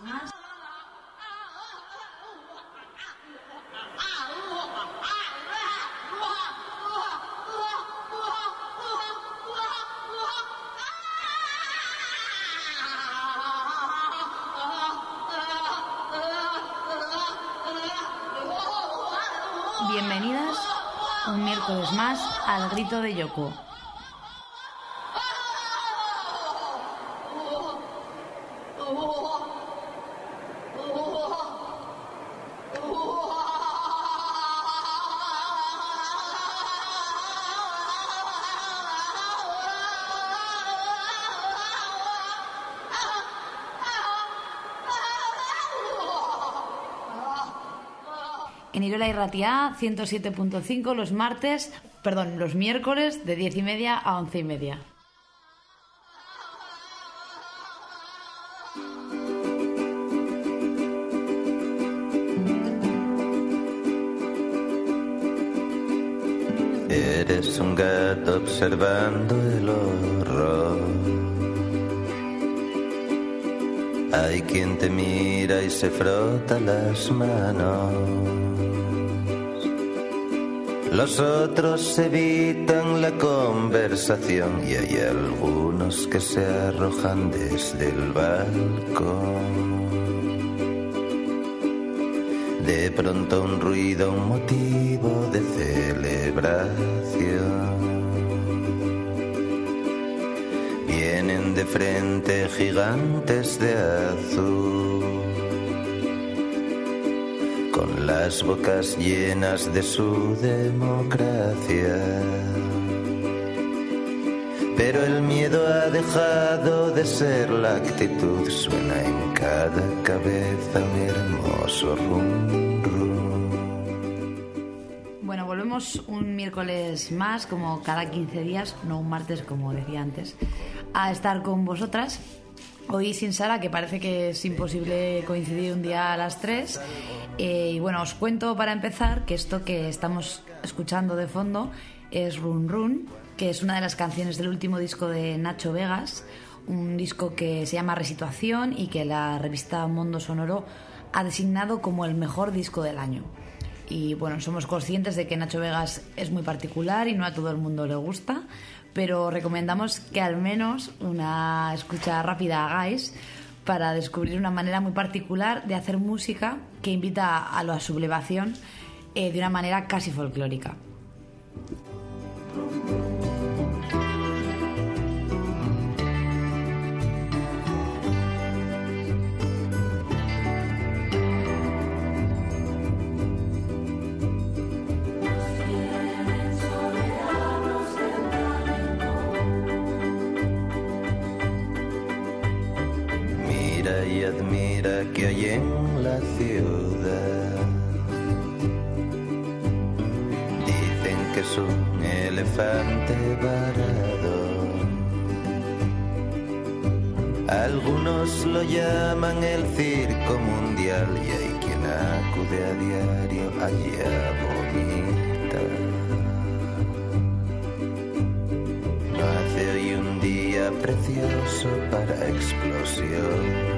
más. Bienvenidas un miércoles más al Grito de Yoko. En Irola y Ratia 107.5 los miércoles de 10:30 a 11:30. Eres un gato observando el horror. Hay quien te mira y se frota las manos. Los otros evitan la conversación y hay algunos que se arrojan desde el balcón. De pronto un ruido, un motivo de celebración. Vienen de frente gigantes de azul, con las bocas llenas de su democracia. Pero el miedo ha dejado de ser la actitud, suena en cada cabeza un hermoso rum rum. Bueno, volvemos un miércoles más, como cada 15 días, no un martes como decía antes, a estar con vosotras. Hoy sin Sara, que parece que es imposible coincidir un día a las 3. Y bueno, os cuento para empezar que esto que estamos escuchando de fondo es Run Run, que es una de las canciones del último disco de Nacho Vegas, un disco que se llama Resituación y que la revista Mundo Sonoro ha designado como el mejor disco del año. Y bueno, somos conscientes de que Nacho Vegas es muy particular y no a todo el mundo le gusta, pero recomendamos que al menos una escucha rápida hagáis para descubrir una manera muy particular de hacer música que invita a la sublevación de una manera casi folclórica. Y admira que hay en la ciudad. Dicen que es un elefante varado. Algunos lo llaman el circo mundial y hay quien acude a diario allí a vomitar. No hace hoy un día precioso para explosionar.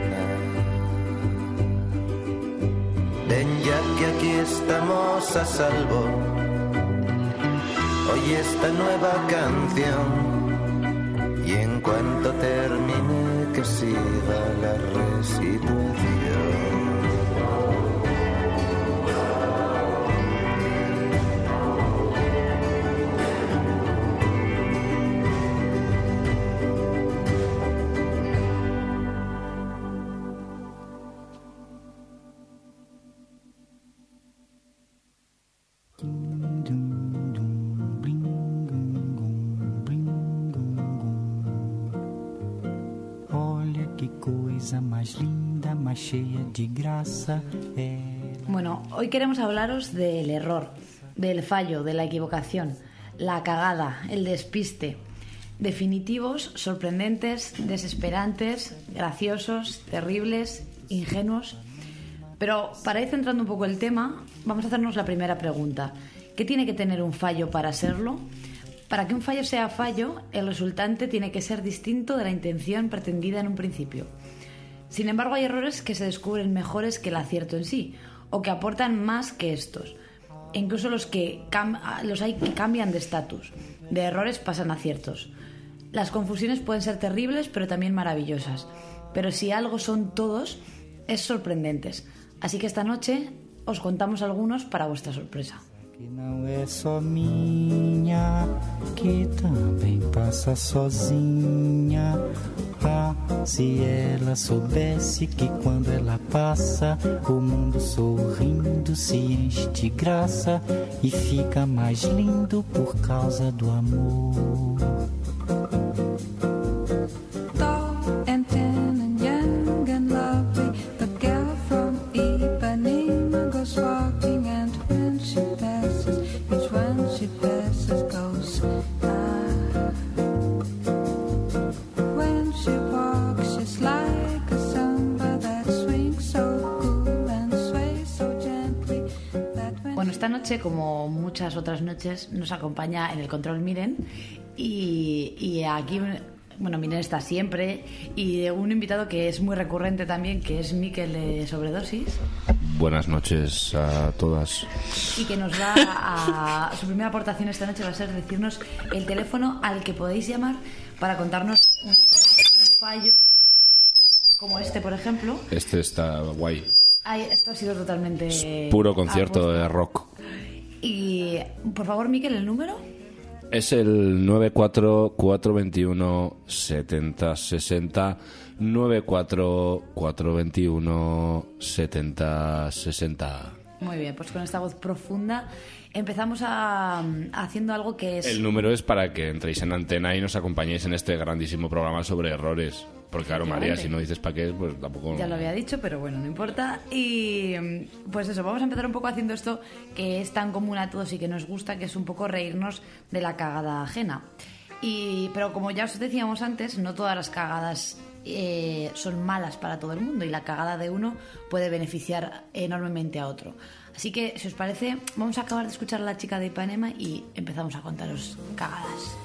Ven ya que aquí estamos a salvo. Oye esta nueva canción y en cuanto termine que siga la resituación. Bueno, hoy queremos hablaros del error, del fallo, de la equivocación, la cagada, el despiste. Definitivos, sorprendentes, desesperantes, graciosos, terribles, ingenuos. Pero para ir centrando un poco el tema, vamos a hacernos la primera pregunta. ¿Qué tiene que tener un fallo para serlo? Para que un fallo sea fallo, el resultante tiene que ser distinto de la intención pretendida en un principio. Sin embargo, hay errores que se descubren mejores que el acierto en sí, o que aportan más que estos. E incluso los hay que cambian de estatus. De errores pasan a aciertos. Las confusiones pueden ser terribles, pero también maravillosas. Pero si algo son todos, es sorprendentes. Así que esta noche os contamos algunos para vuestra sorpresa. Que não é só minha, que também passa sozinha. Ah, se ela soubesse que quando ela passa, o mundo sorrindo se enche de graça e fica mais lindo por causa do amor. Tall and tan and young and lovely, the girl from Ipanema goes walking, and when she passes, each one she passes goes When she walks, she's like a samba that swings so cool and sways so gently that when... Bueno, esta noche, como muchas otras noches, nos acompaña en el control Miren y aquí... Bueno, Miren está siempre, y un invitado que es muy recurrente también, que es Mikel de Sobredosis. Buenas noches a todas. Y que nos va a... Su primera aportación esta noche va a ser decirnos el teléfono al que podéis llamar para contarnos un fallo como este, por ejemplo. Este está guay. Ay, esto ha sido totalmente... Es puro concierto de rock. Y, por favor, Mikel, ¿el número? Es el 944217060, 944217060. Muy bien, pues con esta voz profunda empezamos haciendo algo que es... El número es para que entréis en antena y nos acompañéis en este grandísimo programa sobre errores. Porque claro, María, si no dices para qué, pues tampoco... Ya lo había dicho, pero bueno, no importa. Y pues eso, vamos a empezar un poco haciendo esto que es tan común a todos y que nos gusta, que es un poco reírnos de la cagada ajena. Pero como ya os decíamos antes, no todas las cagadas son malas para todo el mundo, y la cagada de uno puede beneficiar enormemente a otro. Así que, si os parece, vamos a acabar de escuchar a la chica de Ipanema y empezamos a contaros cagadas.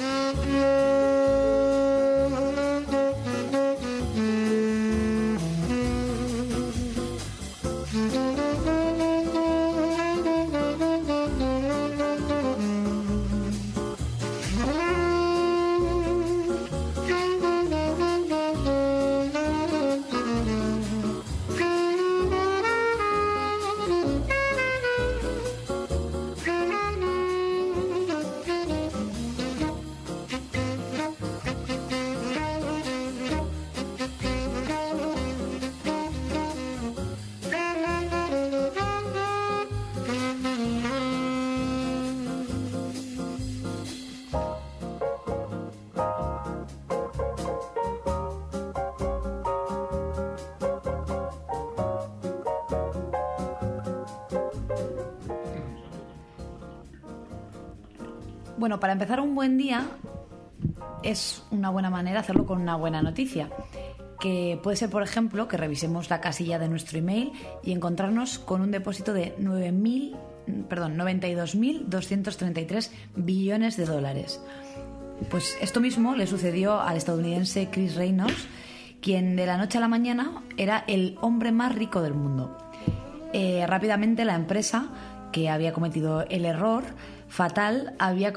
Bueno, para empezar un buen día es una buena manera hacerlo con una buena noticia, que puede ser, por ejemplo, que revisemos la casilla de nuestro email y encontrarnos con un depósito de 92.233 billones de dólares. Pues esto mismo le sucedió al estadounidense Chris Reynolds, quien de la noche a la mañana era el hombre más rico del mundo. Rápidamente la empresa, que había cometido el error fatal, había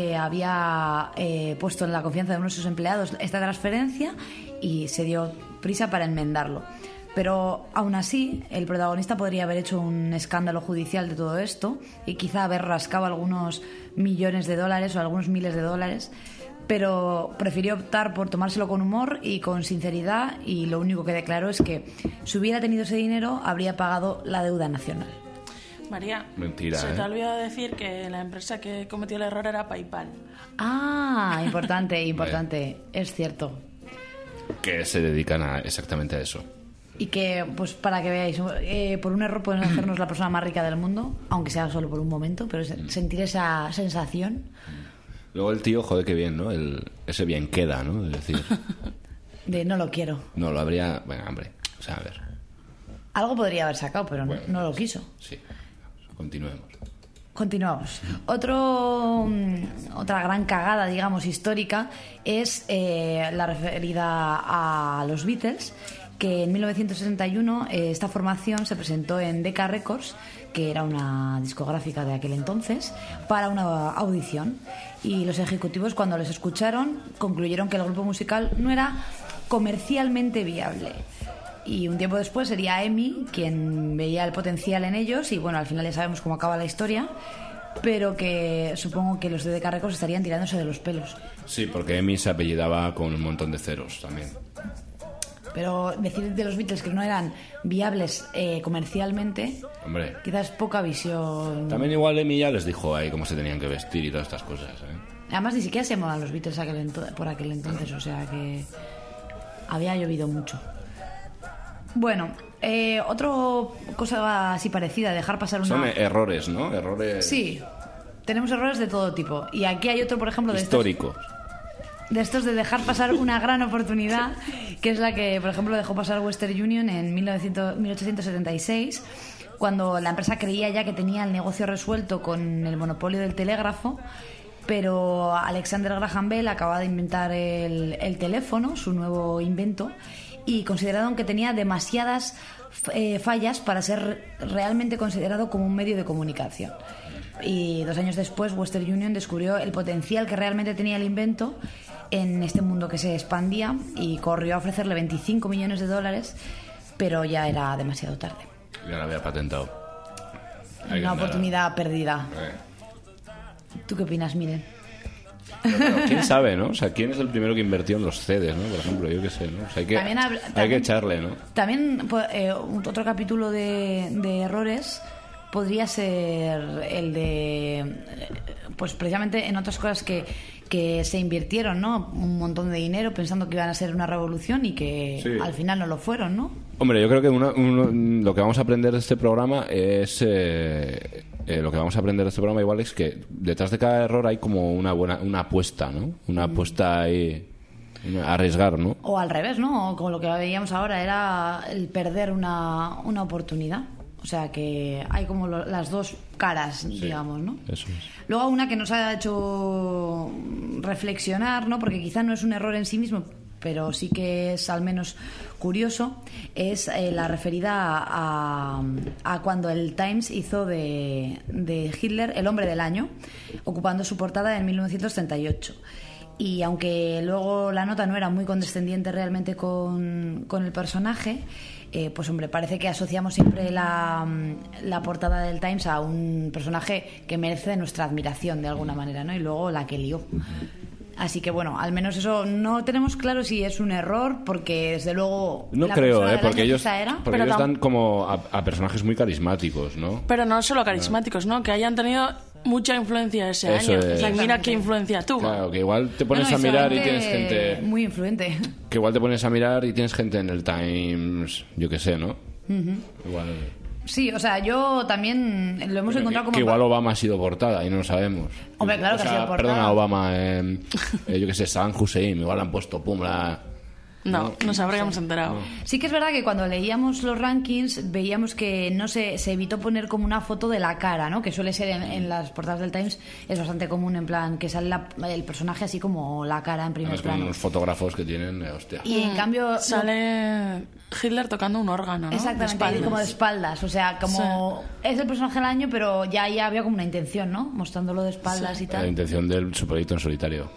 puesto en la confianza de uno de sus empleados esta transferencia y se dio prisa para enmendarlo. Pero aún así, el protagonista podría haber hecho un escándalo judicial de todo esto y quizá haber rascado algunos millones de dólares o algunos miles de dólares, pero prefirió optar por tomárselo con humor y con sinceridad, y lo único que declaró es que si hubiera tenido ese dinero habría pagado la deuda nacional. María, mentira, se te ha olvidado decir que la empresa que cometió el error era PayPal. Ah, importante, es cierto. Que se dedican exactamente a eso. Y que, pues para que veáis, por un error pueden hacernos la persona más rica del mundo, aunque sea solo por un momento, pero sentir esa sensación. Luego el tío, joder, qué bien, ¿no? Ese bien queda, ¿no? Es decir... De no lo quiero. No, lo habría... Bueno, hombre, o sea, a ver. Algo podría haber sacado, pero bueno, no lo quiso. Sí, continuemos. Continuamos. Otra gran cagada, digamos, histórica es la referida a los Beatles, que en 1961 esta formación se presentó en Decca Records, que era una discográfica de aquel entonces, para una audición. Y los ejecutivos, cuando les escucharon, concluyeron que el grupo musical no era comercialmente viable. Y un tiempo después sería EMI quien veía el potencial en ellos, y bueno, al final ya sabemos cómo acaba la historia, pero que supongo que los de Decca Records estarían tirándose de los pelos. Sí, porque EMI se apellidaba con un montón de ceros también. Pero decir de los Beatles que no eran viables comercialmente, Hombre, quizás poca visión. también igual EMI ya les dijo ahí cómo se tenían que vestir y todas estas cosas, Además ni siquiera se llamaban los Beatles por aquel entonces, o sea que había llovido mucho. Bueno, otra cosa así parecida, dejar pasar una... Son errores, ¿no? Errores Sí, tenemos errores de todo tipo. Y aquí hay otro, por ejemplo, históricos. de estos de dejar pasar una gran oportunidad, que es la que, por ejemplo, dejó pasar Western Union en 1876, cuando la empresa creía ya que tenía el negocio resuelto con el monopolio del telégrafo, pero Alexander Graham Bell acababa de inventar el teléfono, su nuevo invento, y consideraron que tenía demasiadas fallas para ser realmente considerado como un medio de comunicación. Y 2 años después Western Union descubrió el potencial que realmente tenía el invento en este mundo que se expandía y corrió a ofrecerle $25 millones, pero ya era demasiado tarde. Ya lo había patentado. Una oportunidad perdida. ¿Tú qué opinas, Miren? Pero, ¿quién sabe, no? O sea, ¿quién es el primero que invirtió en los CDs, no? Por ejemplo, yo qué sé, ¿no? O sea, hay que echarle, ¿no? También otro capítulo de errores podría ser el de, pues precisamente en otras cosas que se invirtieron, ¿no? Un montón de dinero pensando que iban a ser una revolución y que sí, al final no lo fueron, ¿no? Hombre, yo creo que lo que vamos a aprender de este programa es... lo que vamos a aprender de este programa igual es que detrás de cada error hay como una apuesta, ¿no? Una apuesta ahí... arriesgar, ¿no? O al revés, ¿no? O como lo que veíamos ahora era el perder una oportunidad. O sea que hay como las dos caras, sí, digamos, ¿no? Eso es. Luego una que nos ha hecho reflexionar, ¿no? Porque quizá no es un error en sí mismo, pero sí que es al menos curioso, es la referida a cuando el Times hizo de Hitler el hombre del año, ocupando su portada en 1938. Y aunque luego la nota no era muy condescendiente realmente con el personaje, pues hombre, parece que asociamos siempre la portada del Times a un personaje que merece nuestra admiración de alguna manera, ¿no? Y luego la que lió. Así que bueno, al menos eso no tenemos claro si es un error, porque desde luego no la creo, porque ellos dan como a personajes muy carismáticos, ¿no? Pero no solo carismáticos, ¿no? Que hayan tenido mucha influencia ese Eso año. es. O sea, mira qué influencia tuvo. Claro, que igual te pones a mirar y tienes gente muy influente. Que igual te pones a mirar y tienes gente en el Times, yo qué sé, ¿no? Igual. Sí, o sea, yo también lo hemos encontrado como... Que igual Obama ha sido portada y no lo sabemos. Hombre, claro que ha sido portada. Perdona, Obama, yo qué sé, Saddam Hussein, igual han puesto No nos habríamos enterado. No. Sí que es verdad que cuando leíamos los rankings veíamos que no se evitó poner como una foto de la cara, ¿no? Que suele ser en las portadas del Times, es bastante común, en plan que sale el personaje así como la cara en primer plano. Con unos fotógrafos que tienen, hostia. Y en cambio... Sale Hitler tocando un órgano, ¿no? Exactamente, como de espaldas. O sea, como es el personaje del año, pero ya había como una intención, ¿no? Mostrándolo de espaldas y tal. La intención del superhito en solitario.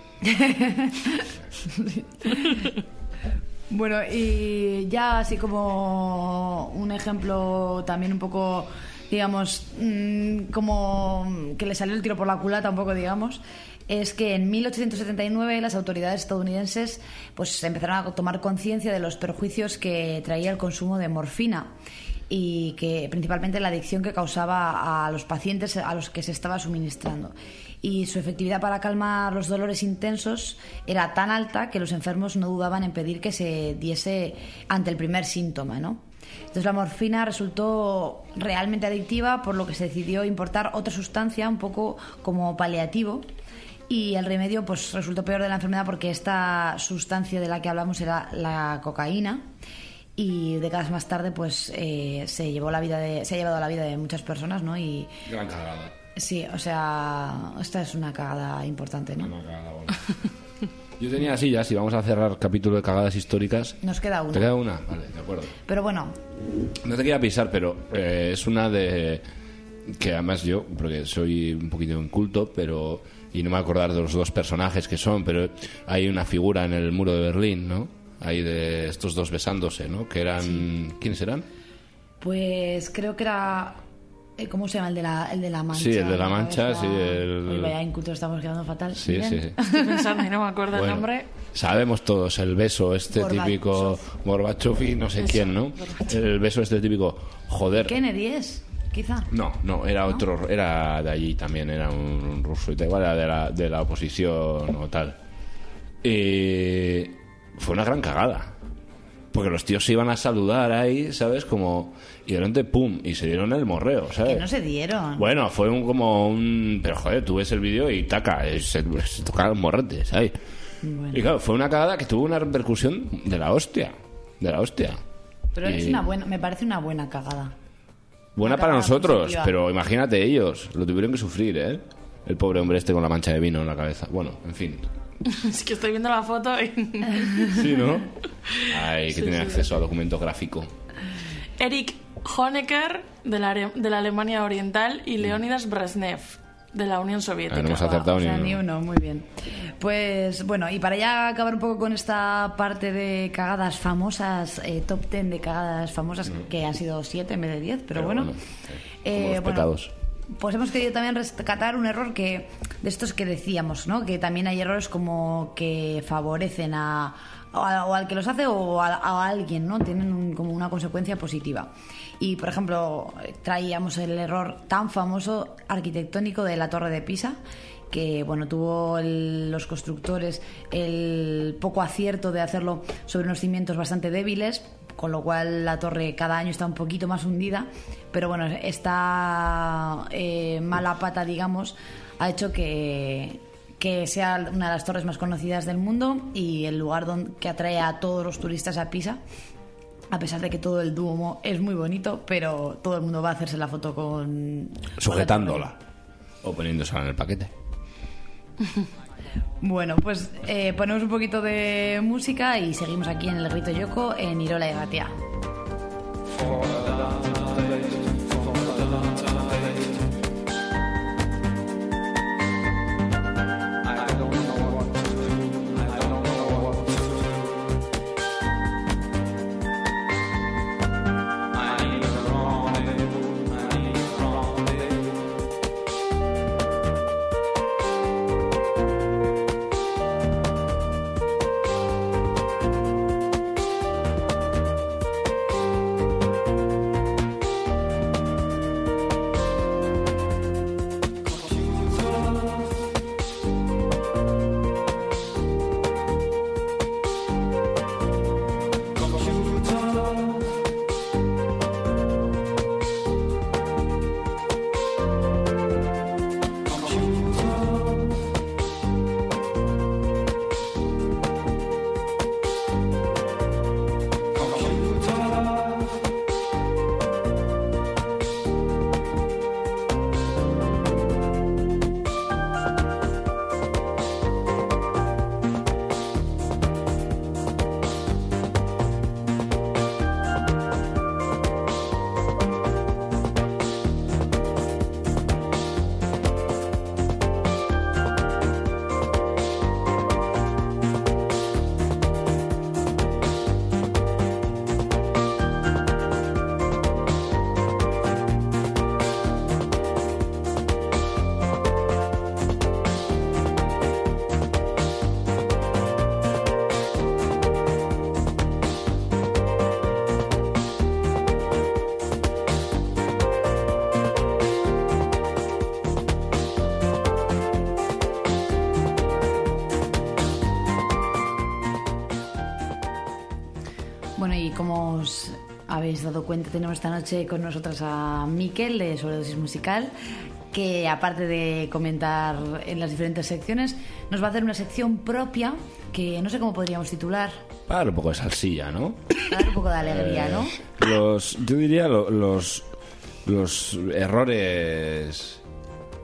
Bueno, y ya así como un ejemplo también un poco, digamos, como que le salió el tiro por la culata un poco, digamos, es que en 1879 las autoridades estadounidenses pues empezaron a tomar conciencia de los perjuicios que traía el consumo de morfina y que principalmente la adicción que causaba a los pacientes a los que se estaba suministrando. Y su efectividad para calmar los dolores intensos era tan alta que los enfermos no dudaban en pedir que se diese ante el primer síntoma, ¿no? Entonces la morfina resultó realmente adictiva, por lo que se decidió importar otra sustancia un poco como paliativo, y el remedio pues resultó peor de la enfermedad porque esta sustancia de la que hablamos era la cocaína. Y décadas más tarde pues se ha llevado la vida de muchas personas, ¿no? Y gran cagada. Sí, o sea, esta es una cagada importante, ¿no? Una cagada, bueno. Yo tenía así ya, si vamos a cerrar capítulo de cagadas históricas. Nos queda ¿Te una. queda una? Vale, de acuerdo. Pero bueno, No te quería pisar, pero es una de... Que además yo, porque soy un poquito inculto, pero... Y no me voy a acordar de los dos personajes que son, pero hay una figura en el muro de Berlín, ¿no? Hay de estos dos besándose, ¿no? Que eran... Sí. ¿Quiénes eran? pues creo que era... ¿Cómo se llama? El de la Mancha. Sí, el de la Mancha, cabeza. sí. Uy, vaya inculto, estamos quedando fatal. Sí, Bien. sí, sí. Estoy pensando y no me acuerdo Bueno, el nombre. sabemos todos el beso este Gorbachev. típico Gorbachev y no sé quién, ¿no? El beso este típico, joder. Kennedy es, quizá. No, era otro, era de allí también, era un ruso y tal, igual era de la oposición o tal. Y fue una gran cagada. Porque los tíos se iban a saludar ahí, ¿sabes? Como... Y de repente, pum, y se dieron el morreo, ¿sabes? Que no se dieron. Bueno, fue como un... Pero joder, tú ves el vídeo y taca, se tocaron morretes, ¿sabes? Bueno. Y claro, fue una cagada que tuvo una repercusión de la hostia. De la hostia. Pero Y- es una buena, me parece una buena cagada. Buena Una para cagada nosotros, positiva. pero imagínate ellos, lo tuvieron que sufrir, ¿eh? El pobre hombre este con la mancha de vino en la cabeza. Bueno, en fin. Es que estoy viendo la foto y... Sí, ¿no? Ay, que tiene acceso a documento gráfico. Erich Honecker, de la Alemania Oriental, y Leonidas Brezhnev, de la Unión Soviética. No hemos acertado O sea, ni ni uno. uno, muy bien. Pues bueno, y para ya acabar un poco con esta parte de cagadas famosas, top 10 de cagadas famosas, que han sido 7 en vez de 10, pero bueno. como los pecados. Pues hemos querido también rescatar un error que de estos que decíamos, ¿no? Que también hay errores como que favorecen o al que los hace o a alguien, ¿no? Tienen como una consecuencia positiva. Y, por ejemplo, traíamos el error tan famoso arquitectónico de la Torre de Pisa, que bueno, tuvo los constructores el poco acierto de hacerlo sobre unos cimientos bastante débiles, con lo cual la torre cada año está un poquito más hundida, pero bueno, esta mala pata, digamos, ha hecho que sea una de las torres más conocidas del mundo y el lugar que atrae a todos los turistas a Pisa, a pesar de que todo el Duomo es muy bonito, pero todo el mundo va a hacerse la foto con... Sujetándola. O poniéndosela en el paquete. Bueno, pues ponemos un poquito de música y seguimos aquí en el Grito Yoko en Irola y Ratia. Bueno, y como os habéis dado cuenta, tenemos esta noche con nosotras a Miquel de Sobredosis Musical, que aparte de comentar en las diferentes secciones, nos va a hacer una sección propia que no sé cómo podríamos titular. Para dar un poco de salsilla, ¿no? Para dar un poco de alegría, ¿no? Yo diría los errores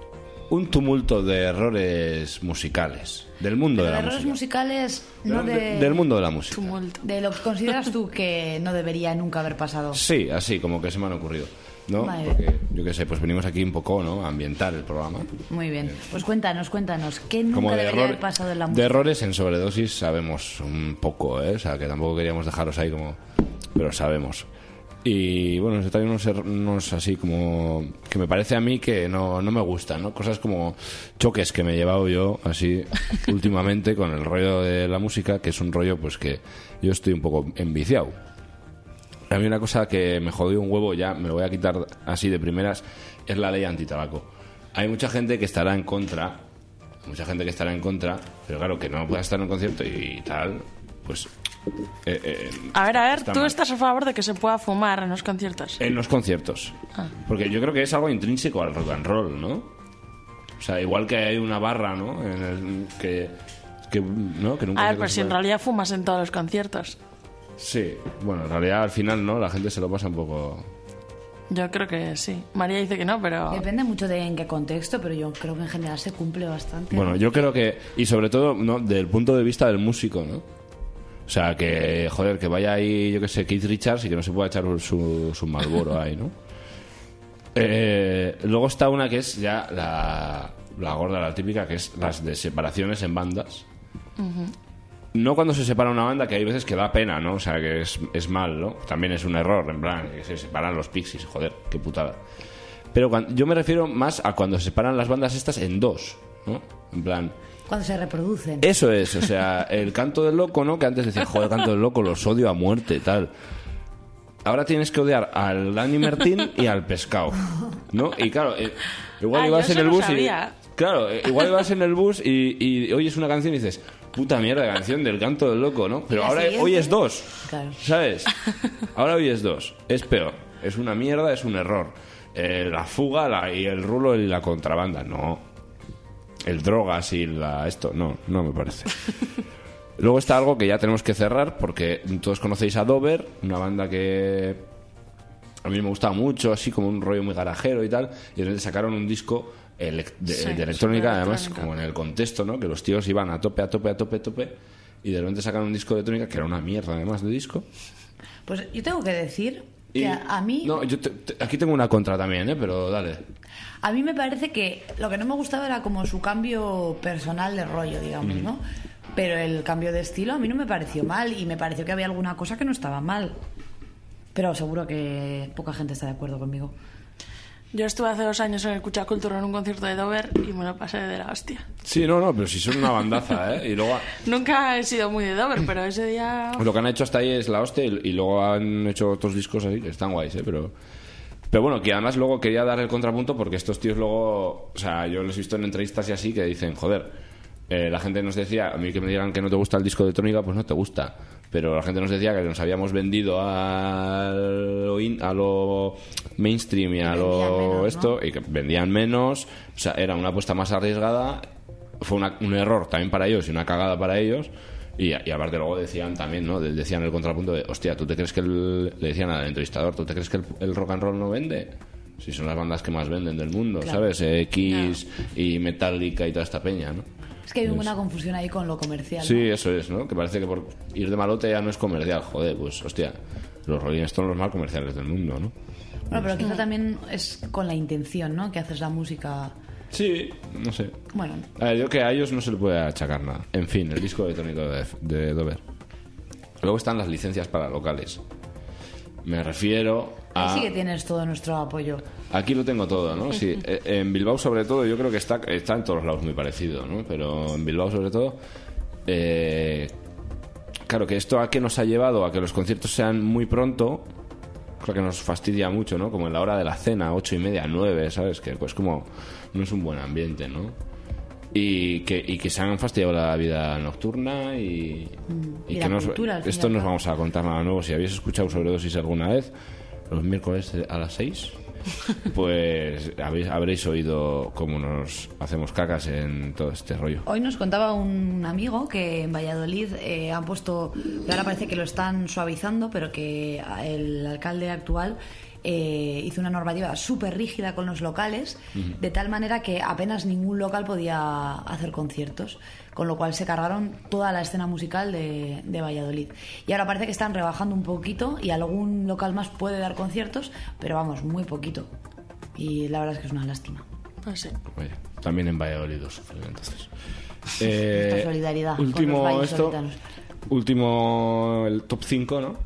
un tumulto de errores musicales del mundo de la errores música. musicales, no Del mundo de la música. Tumulto. de lo que consideras tú que no debería nunca haber pasado. Sí, así como que se me han ocurrido, ¿no? Vale. Porque yo qué sé, pues venimos aquí un poco, ¿no? A ambientar el programa. Muy bien. Pues cuéntanos, ¿qué nunca Como de, debería haber pasado en la de música? errores en sobredosis sabemos un poco, ¿eh? O sea, que tampoco queríamos dejaros ahí como... Pero sabemos. Y bueno, se traen unos así como... Que me parece a mí que no me gustan, ¿no? Cosas como choques que me he llevado yo así últimamente con el rollo de la música, que es un rollo pues que yo estoy un poco enviciado. A mí una cosa que me jodió un huevo, ya me lo voy a quitar así de primeras, es la ley antitabaco. Hay mucha gente que estará en contra, pero claro, que no pueda estar en un concierto y tal, pues... A ver, está ¿tú mal. estás a favor de que se pueda fumar en los conciertos? En los conciertos. Porque yo creo que es algo intrínseco al rock and roll, ¿no? O sea, igual que hay una barra, ¿no? En el que ¿no? Que nunca A ver, se pues si en puede- realidad fumas en todos los conciertos. Sí, bueno, en realidad al final, ¿no? La gente se lo pasa un poco... Yo creo que sí. María dice que no, pero... Depende mucho de en qué contexto, pero yo creo que en general se cumple bastante. Bueno, yo creo que... Y sobre todo, ¿no? Del punto de vista del músico, ¿no? O sea, que, joder, que vaya ahí, yo qué sé, Keith Richards y que no se pueda echar su Marlboro ahí, ¿no? Luego está una que es ya la gorda, la típica, que es las de separaciones en bandas. No cuando se separa una banda, que hay veces que da pena, ¿no? O sea, que es mal, ¿no? También es un error, en plan, que se separan los Pixies, joder, qué putada. Pero yo me refiero más a cuando se separan las bandas estas en dos, ¿no? En plan... Cuando se reproducen. Eso es, o sea, el canto del loco, ¿no? Que antes decía, joder, canto del loco, los odio a muerte, tal. Ahora tienes que odiar al Dani Martín y al pescado, ¿no? Y claro, igual Ah, ibas yo en eso el no bus sabía. Claro, igual ibas en el bus y oyes una canción y dices, puta mierda de canción del canto del loco, ¿no? Pero ¿Y la ahora siguiente? oyes dos, Claro. ¿sabes? Ahora oyes dos, es peor, es una mierda, es un error. La fuga y el rulo y la contrabanda, no. El drogas y esto, no me parece. Luego está algo que ya tenemos que cerrar, porque todos conocéis a Dover, una banda que a mí me gustaba mucho, así como un rollo muy garajero y tal, y de repente sacaron un disco de electrónica, además, superelectrónica. como en el contexto, ¿no? Que los tíos iban a tope, y de repente sacaron un disco de electrónica, que era una mierda además de disco. Pues yo tengo que decir Y- que a mí... No, yo aquí tengo una contra también, pero dale. A mí me parece que lo que no me gustaba era como su cambio personal de rollo, digamos, ¿no? Pero el cambio de estilo a mí no me pareció mal y me pareció que había alguna cosa que no estaba mal. Pero seguro que poca gente está de acuerdo conmigo. Yo estuve hace 2 años en el Cucha Cultura en un concierto de Dover y me lo pasé de la hostia. Sí, no, pero si son una bandaza, ¿eh? Y luego... Nunca he sido muy de Dover, pero ese día... Lo que han hecho hasta ahí es la hostia y luego han hecho otros discos así que están guays, ¿eh? Pero bueno, que además luego quería dar el contrapunto porque estos tíos luego... O sea, yo los he visto en entrevistas y así que dicen, joder, la gente nos decía, a mí que me digan que no te gusta el disco de Tónica, pues no te gusta. Pero la gente nos decía que nos habíamos vendido a lo mainstream y a vendían lo menos, esto, ¿no? y que vendían menos. O sea, era una apuesta más arriesgada. Fue un error también para ellos y una cagada para ellos. Y aparte luego decían también, ¿no? Decían el contrapunto de, hostia, ¿tú te crees que le decían al entrevistador, ¿tú te crees que el rock and roll no vende? Si son las bandas que más venden del mundo, Claro. ¿sabes? Kiss y Metallica y toda esta peña, ¿no? Es que hay una confusión ahí con lo comercial. Sí, ¿no? eso es, ¿no? Que parece que por ir de malote ya no es comercial. Joder, pues, hostia, los Rolling Stones los más comerciales del mundo, ¿no? Bueno, pero quizá también es con la intención, ¿no? Que haces la música... Sí, no sé. Bueno, A ver, yo que a ellos no se le puede achacar nada. En fin, el disco electrónico de Dover. Luego están las licencias para locales. Me refiero a... ahí sí que tienes todo nuestro apoyo. Aquí lo tengo todo, ¿no? Sí. En Bilbao, sobre todo, yo creo que está en todos lados muy parecido, ¿no? Pero en Bilbao, sobre todo... claro, que esto a qué nos ha llevado a que los conciertos sean muy pronto... Creo que nos fastidia mucho, ¿no? Como en la hora de la cena, 8:30, 9, ¿sabes? Que pues como no es un buen ambiente, ¿no? Y que se han fastidiado la vida nocturna y Y que la cultura, al fin y esto al nos cabo. vamos a contar nada nuevo. Si habéis escuchado Sobredosis alguna vez, los miércoles a las 6, pues habréis oído cómo nos hacemos cacas en todo este rollo. Hoy nos contaba un amigo que en Valladolid han puesto, que ahora parece que lo están suavizando, pero que el alcalde actual hizo una normativa súper rígida con los locales, de tal manera que apenas ningún local podía hacer conciertos, con lo cual se cargaron toda la escena musical de Valladolid. Y ahora parece que están rebajando un poquito y algún local más puede dar conciertos, pero vamos, muy poquito. Y la verdad es que es una lástima. Pues sí. Oye, también en Valladolid lo sufren, entonces. Nuestra solidaridad con los último vallisolitanos. Último, el top 5, ¿no?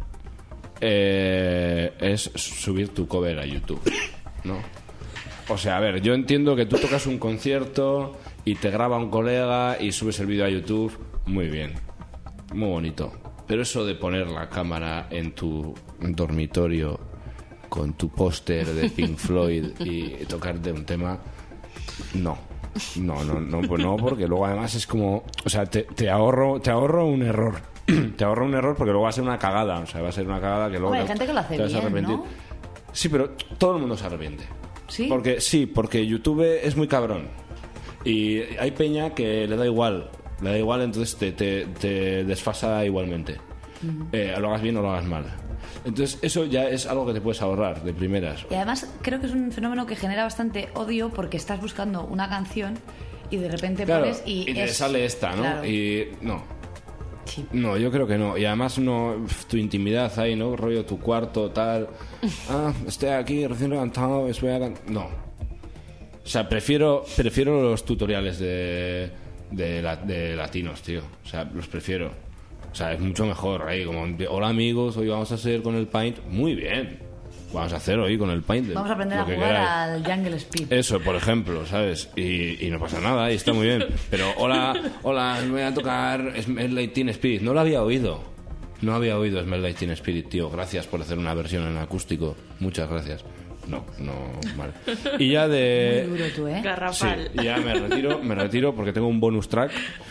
Es subir tu cover a YouTube, ¿no? O sea, a ver, yo entiendo que tú tocas un concierto y te graba un colega y subes el vídeo a YouTube, muy bien, muy bonito. Pero eso de poner la cámara en tu dormitorio con tu póster de Pink Floyd y tocarte un tema, no, pues no, porque luego además es como, o sea, te ahorro un error. Te ahorro un error porque luego va a ser una cagada, o sea, va a ser una cagada que luego Hombre, hay gente que lo hace te vas a bien, arrepentir. ¿no? Sí, pero todo el mundo se arrepiente. ¿Sí? Porque YouTube es muy cabrón y hay peña que le da igual, entonces te desfasa igualmente. Lo hagas bien o lo hagas mal. Entonces eso ya es algo que te puedes ahorrar de primeras. Y además creo que es un fenómeno que genera bastante odio porque estás buscando una canción y de repente Claro, pones y te sale esta, ¿no? Claro. Y no. Sí. No, yo creo que no. Y además tu intimidad ahí, ¿no? Rollo tu cuarto, tal. Estoy aquí recién levantado, no. O sea, prefiero los tutoriales de latinos, tío. O sea, los prefiero. O sea, es mucho mejor ahí, como, hola amigos, hoy vamos a hacer con el Paint. Muy bien. Vamos a hacer hoy con el Paint. Vamos a aprender a lo que jugar queráis. al Jungle Speed. Eso, por ejemplo, ¿sabes? Y no pasa nada, y está muy bien. Pero hola, me voy a tocar Smell Like Teen Spirit. No lo había oído. No había oído Smell Like Teen Spirit, tío. Gracias por hacer una versión en acústico. Muchas gracias. No, vale. Y ya de... Muy duro tú, ¿eh? Garrafal. Sí, ya me retiro porque tengo un bonus track.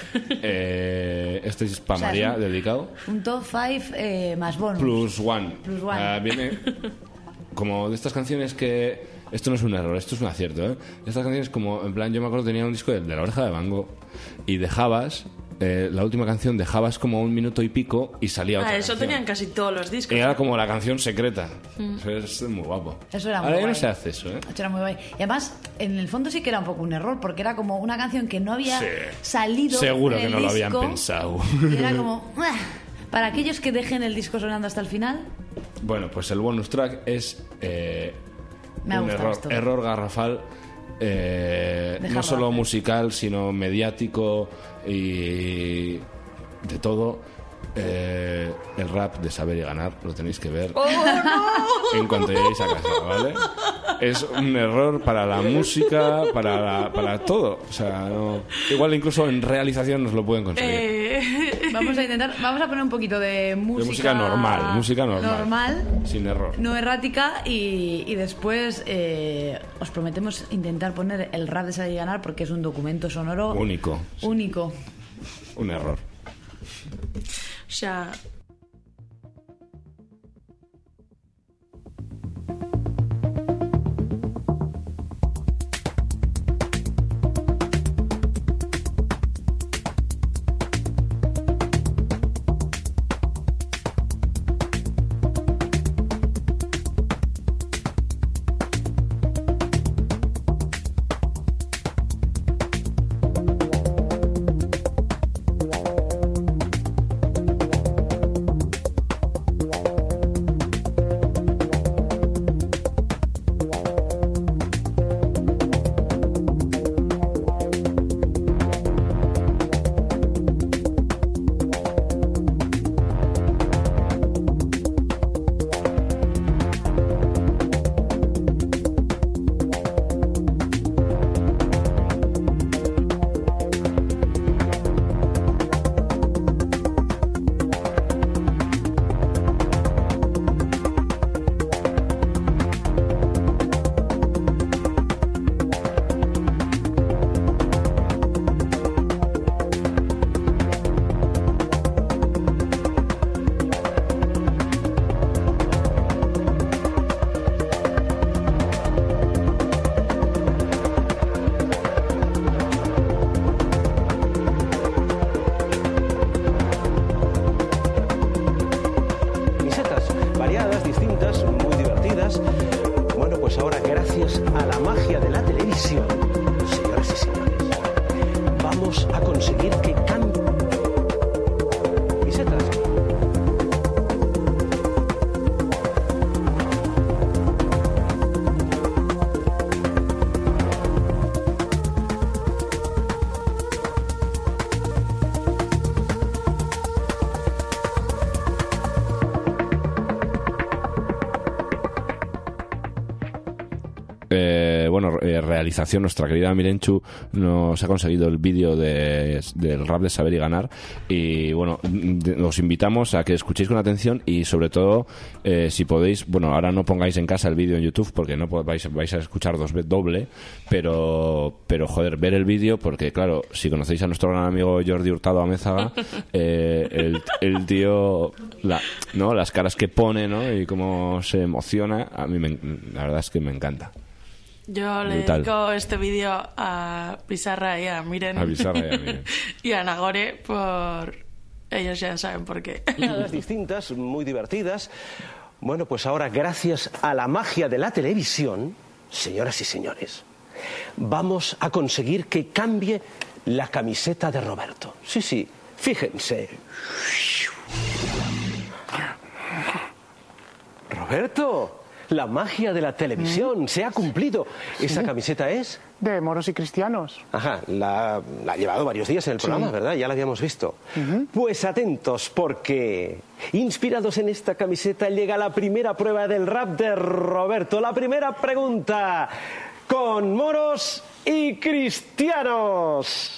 Este es para O sea, María, es dedicado. Un top 5 más bonus. Plus one. Plus one. Viene como de estas canciones que... Esto no es un error, esto es un acierto, ¿eh? Estas canciones como... En plan, yo me acuerdo tenía un disco de La Oreja de Van Gogh y dejabas... la última canción dejabas como 1 minuto y pico y salía otra Eso canción. tenían casi todos los discos. Y era como la canción secreta. Eso es muy guapo. Eso era muy Ahora ya no guay. se hace eso, ¿eh? Eso era muy guay. Y además, en el fondo sí que era un poco un error, porque era como una canción que no había Sí. salido. Seguro en que el no lo habían disco, pensado. Y era como. "Uah". Para aquellos que dejen el disco sonando hasta el final, Bueno, pues el bonus track es me ha un gustado esto. error garrafal, no Dejarlo solo hacer. musical, sino mediático y de todo. El rap de Saber y Ganar lo tenéis que ver en cuanto lleguéis a casa, ¿vale? Es un error para la música, para todo. O sea, no... igual incluso en realización nos lo pueden conseguir. Vamos a poner un poquito de música. música normal. Normal, Sin error. no errática, y después os prometemos intentar poner el rap de Saber y Ganar porque es un documento sonoro Único. único. Un error. O sea, a la magia de la televisión, señoras y señores, vamos a conseguir que cambie. Y se trata. Realización, nuestra querida Mirenchu nos ha conseguido el vídeo del rap de Saber y Ganar, y bueno, os invitamos a que escuchéis con atención y sobre todo si podéis, bueno, ahora no pongáis en casa el vídeo en YouTube porque no vais a escuchar doble, pero joder, ver el vídeo, porque claro, si conocéis a nuestro gran amigo Jordi Hurtado Amézaga, el tío, las caras que pone, ¿no? Y cómo se emociona, a mí la verdad es que me encanta. Yo le dedico este vídeo a Pizarra y a Miren. A Pizarra y a Miren. Y a Nagore, por... Ellos ya saben por qué. Distintas, muy divertidas. Bueno, pues ahora, gracias a la magia de la televisión, señoras y señores, vamos a conseguir que cambie la camiseta de Roberto. Sí, fíjense. Roberto, la magia de la televisión se ha cumplido. ¿Esa camiseta es? De Moros y Cristianos. Ajá, la ha llevado varios días en el programa, ¿verdad? Ya la habíamos visto. Pues atentos, porque inspirados en esta camiseta llega la primera prueba del rap de Roberto. La primera pregunta, con Moros y Cristianos.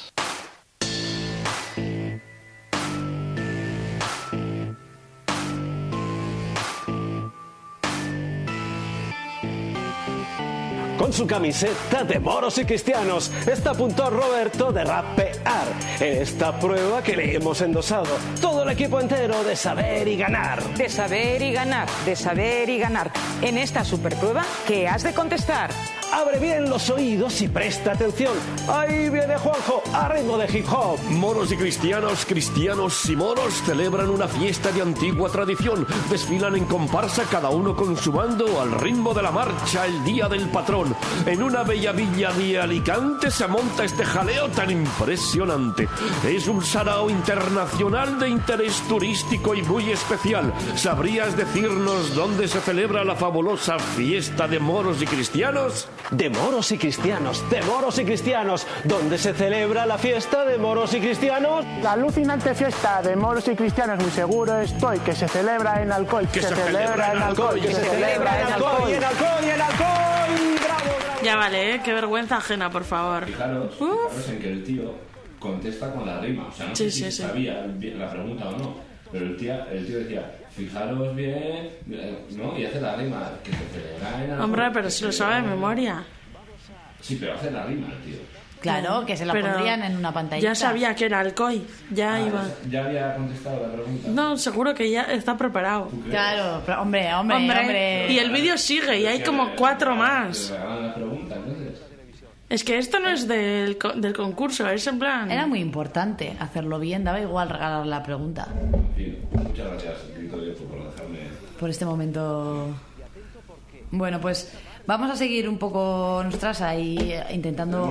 Con su camiseta de Moros y Cristianos está a punto Roberto de rapear en esta prueba que le hemos endosado todo el equipo entero de Saber y Ganar. De saber y ganar, de saber y ganar. En esta superprueba, ¿qué has de contestar? Abre bien los oídos y presta atención. Ahí viene Juanjo, a ritmo de hip hop. Moros y cristianos, cristianos y moros celebran una fiesta de antigua tradición. Desfilan en comparsa, cada uno con su bando, al ritmo de la marcha, el día del patrón. En una bella villa de Alicante se monta este jaleo tan impresionante. Es un sarao internacional de interés turístico y muy especial. ¿Sabrías decirnos dónde se celebra la fabulosa fiesta de moros y cristianos? De Moros y Cristianos, de Moros y Cristianos. ¿Dónde se celebra la fiesta de Moros y Cristianos? La alucinante fiesta de Moros y Cristianos, muy seguro estoy, que se celebra en Alcoy. Que se celebra en Alcoy, que se celebra en Alcoy, en Alcoy, en Alcoy. ¡Bravo! Ya vale, qué vergüenza ajena, por favor. Fijaros en que el tío contesta con la rima. O sea, no sé si sabía la pregunta o no, pero el tío decía, fijaros bien, ¿no? Y hace la rima, que se celebra en Alcoy. Hombre, pero si lo sabe de memoria. Sí, pero hace la rima el tío. Claro, que se la pondrían en una pantalla. Ya sabía que era Alcoy, ya iba. ¿Ya había contestado la pregunta? No, seguro que ya está preparado. Claro, pero, hombre. Y el vídeo sigue y hay como 4 más. ¿Te regalan la pregunta, entonces? Es que esto no es del concurso, es en plan... Era muy importante hacerlo bien, daba igual regalar la pregunta. Bien, muchas gracias, Grito Diego, por dejarme... Por este momento... Bueno, pues vamos a seguir un poco nosotras ahí intentando...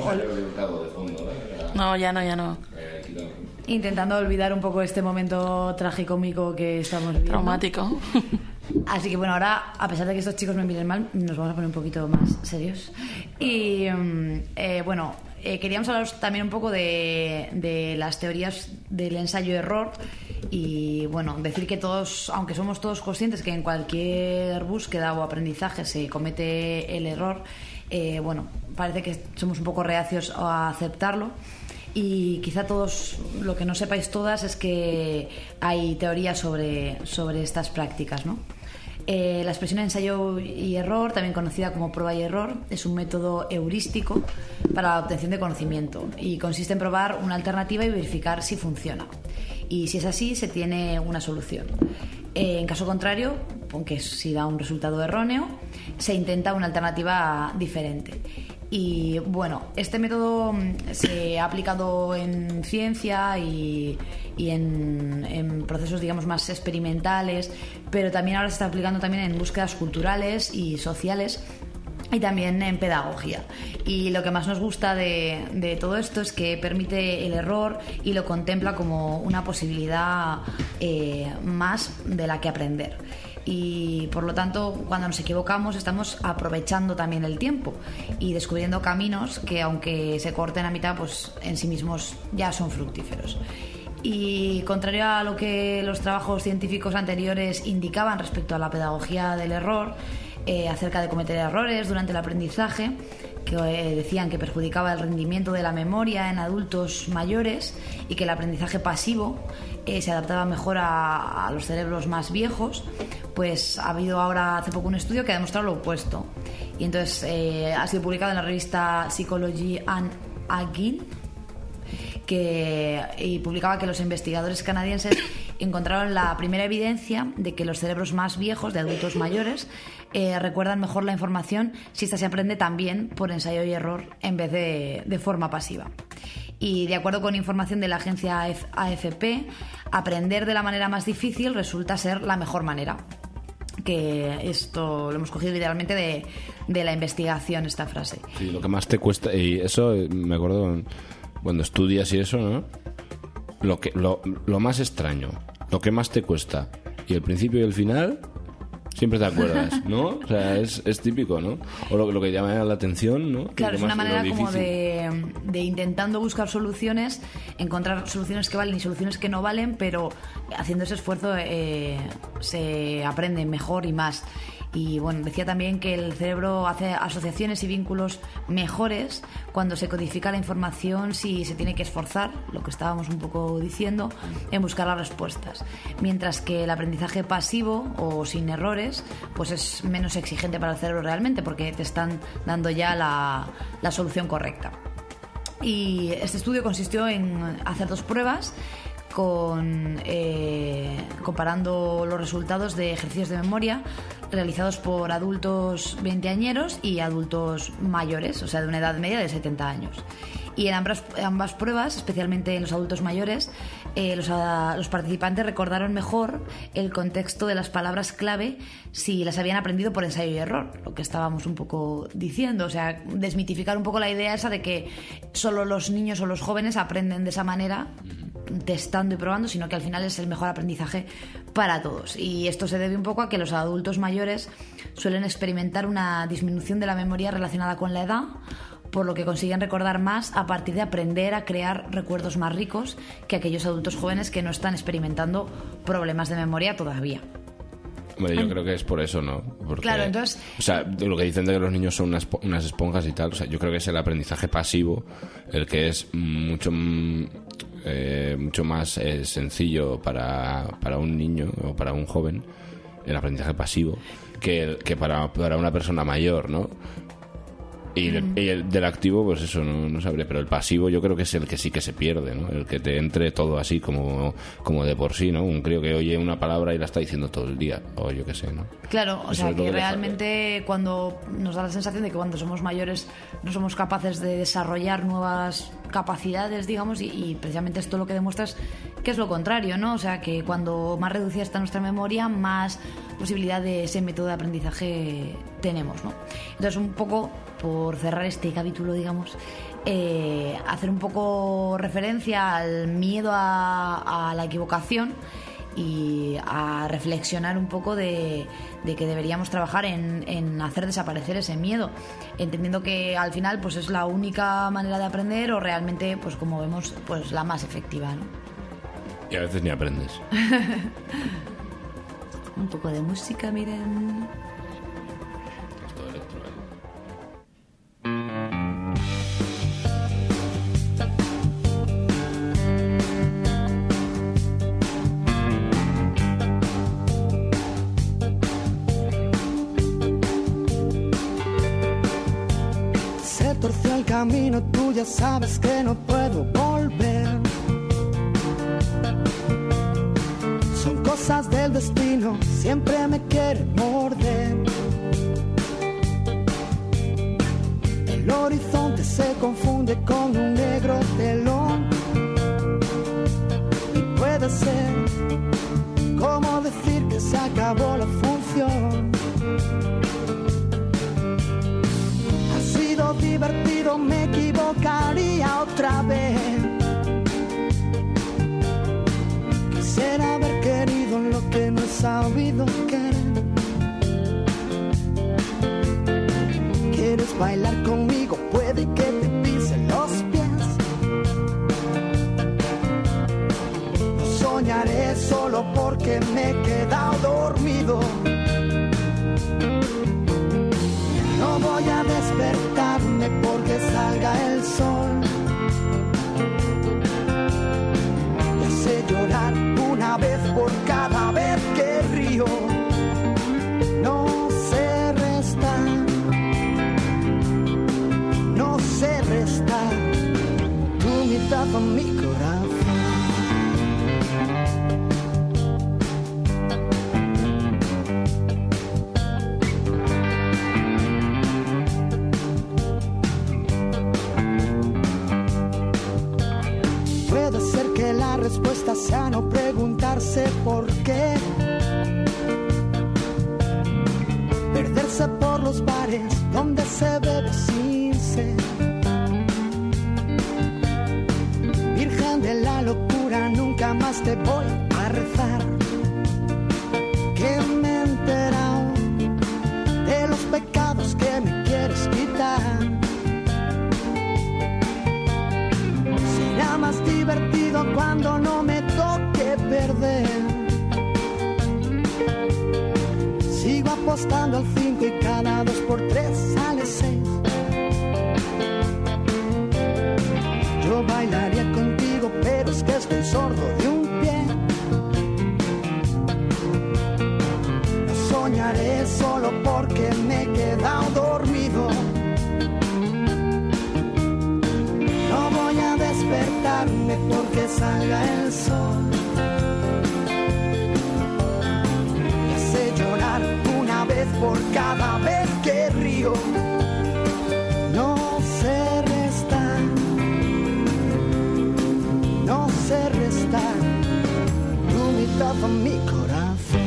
No, ya no. Intentando olvidar un poco este momento tragicómico que estamos viviendo. Traumático. Así que bueno, ahora, a pesar de que estos chicos me miren mal, nos vamos a poner un poquito más serios. Y queríamos hablaros también un poco de las teorías del ensayo-error. Y bueno, decir que todos, aunque somos todos conscientes que en cualquier búsqueda o aprendizaje se comete el error, parece que somos un poco reacios a aceptarlo. Y quizá todos, lo que no sepáis todas es que hay teorías sobre estas prácticas, ¿no? La expresión ensayo y error, también conocida como prueba y error, es un método heurístico para la obtención de conocimiento y consiste en probar una alternativa y verificar si funciona. Y si es así, se tiene una solución. En caso contrario, aunque si da un resultado erróneo, se intenta una alternativa diferente. Y bueno, este método se ha aplicado en ciencia y en procesos, digamos, más experimentales, pero también ahora se está aplicando también en búsquedas culturales y sociales, y también en pedagogía. Y lo que más nos gusta de todo esto es que permite el error y lo contempla como una posibilidad más de la que aprender. Y por lo tanto, cuando nos equivocamos, estamos aprovechando también el tiempo y descubriendo caminos que, aunque se corten a mitad, pues en sí mismos ya son fructíferos. Y contrario a lo que los trabajos científicos anteriores indicaban respecto a la pedagogía del error, acerca de cometer errores durante el aprendizaje, que decían que perjudicaba el rendimiento de la memoria en adultos mayores y que el aprendizaje pasivo se adaptaba mejor a los cerebros más viejos, pues ha habido ahora hace poco un estudio que ha demostrado lo opuesto. Y entonces ha sido publicado en la revista Psychology and Aging, y publicaba que los investigadores canadienses encontraron la primera evidencia de que los cerebros más viejos de adultos mayores recuerdan mejor la información si esta se aprende también por ensayo y error en vez de forma pasiva. Y de acuerdo con información de la agencia AFP, aprender de la manera más difícil resulta ser la mejor manera. Que esto lo hemos cogido literalmente de la investigación, esta frase. Sí, lo que más te cuesta, y eso me acuerdo cuando estudias y eso, ¿no? Lo más extraño, lo que más te cuesta, y el principio y el final siempre te acuerdas, ¿no? O sea, es típico, ¿no? O lo que llama la atención, ¿no? Claro, es una manera como de intentando buscar soluciones, encontrar soluciones que valen y soluciones que no valen, pero haciendo ese esfuerzo se aprende mejor y más. Y bueno, decía también que el cerebro hace asociaciones y vínculos mejores cuando se codifica la información, si se tiene que esforzar, lo que estábamos un poco diciendo, en buscar las respuestas. Mientras que el aprendizaje pasivo o sin errores, pues es menos exigente para el cerebro realmente, porque te están dando ya la solución correcta. Y este estudio consistió en hacer 2 pruebas comparando los resultados de ejercicios de memoria realizados por adultos veinteañeros y adultos mayores, o sea, de una edad media de 70 años. Y en ambas pruebas, especialmente en los adultos mayores, los participantes recordaron mejor el contexto de las palabras clave si las habían aprendido por ensayo y error, lo que estábamos un poco diciendo, o sea, desmitificar un poco la idea esa de que solo los niños o los jóvenes aprenden de esa manera, testando y probando, sino que al final es el mejor aprendizaje para todos. Y esto se debe un poco a que los adultos mayores suelen experimentar una disminución de la memoria relacionada con la edad, por lo que consiguen recordar más a partir de aprender a crear recuerdos más ricos que aquellos adultos jóvenes que no están experimentando problemas de memoria todavía. Bueno, yo creo que es por eso, ¿no? Porque, claro, entonces... O sea, lo que dicen de que los niños son unas esponjas y tal, o sea, yo creo que es el aprendizaje pasivo el que es mucho más sencillo para un niño o para un joven, el aprendizaje pasivo, que para una persona mayor, ¿no? Y el del activo, pues eso, no sabré, pero el pasivo yo creo que es el que sí que se pierde, ¿no? El que te entre todo así como de por sí, ¿no? Un crío que oye una palabra y la está diciendo todo el día, o yo qué sé, ¿no? Claro, o sea, que realmente cuando nos da la sensación de que cuando somos mayores no somos capaces de desarrollar nuevas capacidades, digamos, y precisamente esto lo que demuestra es que es lo contrario, ¿no? O sea, que cuando más reducida está nuestra memoria, más posibilidad de ese método de aprendizaje tenemos, ¿no? Entonces, un poco, por cerrar este capítulo, digamos, hacer un poco referencia al miedo a la equivocación y a reflexionar un poco de que deberíamos trabajar en hacer desaparecer ese miedo, entendiendo que al final pues es la única manera de aprender, o realmente, pues como vemos, pues la más efectiva, ¿no? Y a veces ni aprendes. Un poco de música, miren. Se torció el camino, tú ya sabes que no puedo volver. Son cosas del destino, siempre me quiere morder. El horizonte se confunde con un negro telón. Y puede ser como decir que se acabó la función. mitad a mi corazón. Puede ser que la respuesta sea no preguntarse por qué, perderse por los bares donde se bebe sin sed, virgen de la locura, nunca más te voy a rezar, que me he enterado de los pecados que me quieres quitar. Será más divertido cuando no me toque perder. Sigo apostando al 5 y cada 2x3 sale 6. Yo bailaría contigo, pero es que estoy sordo de un pie. No soñaré solo porque me he quedado dormido. No voy a despertarme porque salga el sol. Me hace llorar una vez por cada vez que río. No sé restar, no sé restar tu mitad a mi corazón.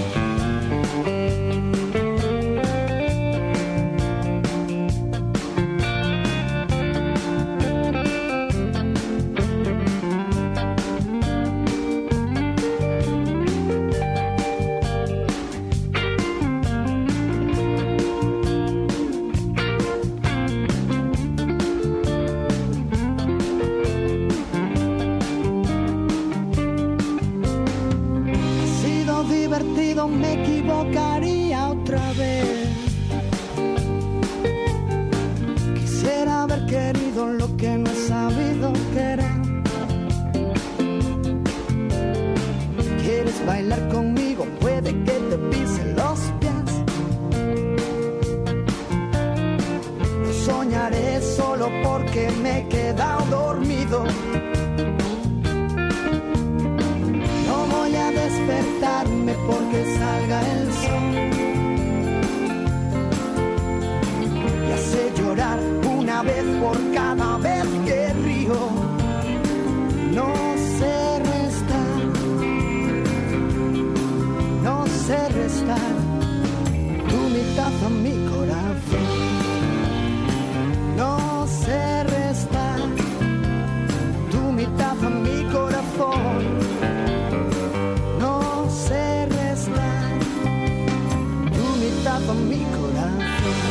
Me equivocaría otra vez. Quisiera haber querido lo que no he sabido querer. ¿Quieres bailar conmigo? Puede que te pisen los pies. No soñaré solo porque me he quedado dormido. No voy a despertarme porque salga el sol. Me hace llorar una vez por cada vez que río. No sé restar, no sé restar tu mitad a mi corazón. No sé restar tu mitad a mi corazón. No sé restar tu mitad a mi corazón.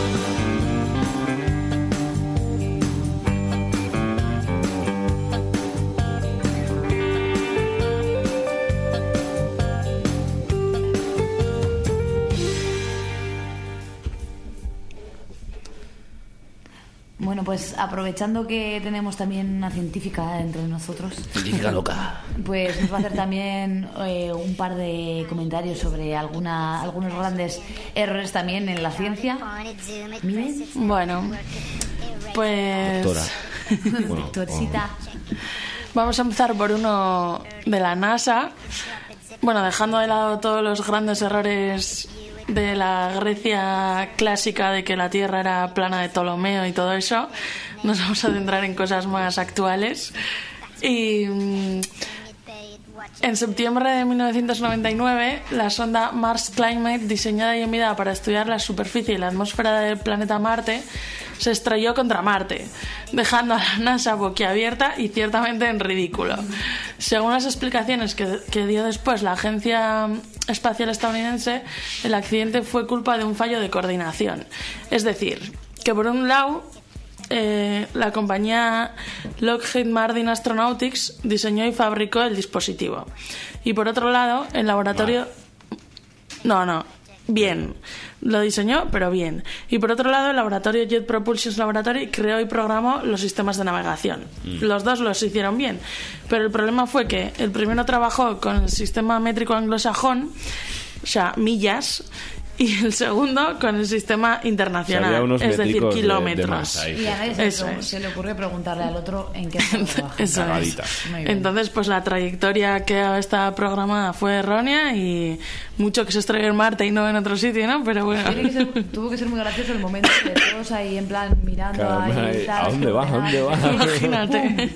Bueno, pues aprovechando que tenemos también una científica entre nosotros. Científica loca. Pues nos va a hacer también un par de comentarios sobre algunos grandes errores también en la ciencia. Miren. Bueno, pues... Doctora. Bueno, Doctorcita. Vamos a empezar por uno de la NASA. Bueno, dejando de lado todos los grandes errores de la Grecia clásica de que la Tierra era plana de Ptolomeo y todo eso, nos vamos a centrar en cosas más actuales. Y en septiembre de 1999, la sonda Mars Climate, diseñada y enviada para estudiar la superficie y la atmósfera del planeta Marte, se estrelló contra Marte, dejando a la NASA boquiabierta y ciertamente en ridículo. Según las explicaciones que dio después la Agencia Espacial Estadounidense, el accidente fue culpa de un fallo de coordinación. Es decir, que por un lado, la compañía Lockheed Martin Astronautics diseñó y fabricó el dispositivo. Y por otro lado, el laboratorio... Bien. Lo diseñó, pero bien. Y por otro lado, el laboratorio Jet Propulsion Laboratory creó y programó los sistemas de navegación. Los dos los hicieron bien. Pero el problema fue que el primero trabajó con el sistema métrico anglosajón, o sea, millas, y el segundo con el sistema internacional, es decir, kilómetros. Y a nadie se le ocurre preguntarle al otro en qué trabaja. Eso es. Entonces, pues la trayectoria que está programada fue errónea y mucho que se estrelló en Marte y no en otro sitio, ¿no? Pero bueno. Tuvo que ser muy gracioso el momento de todos ahí en plan mirando ahí y tal. ¿A dónde va? Imagínate.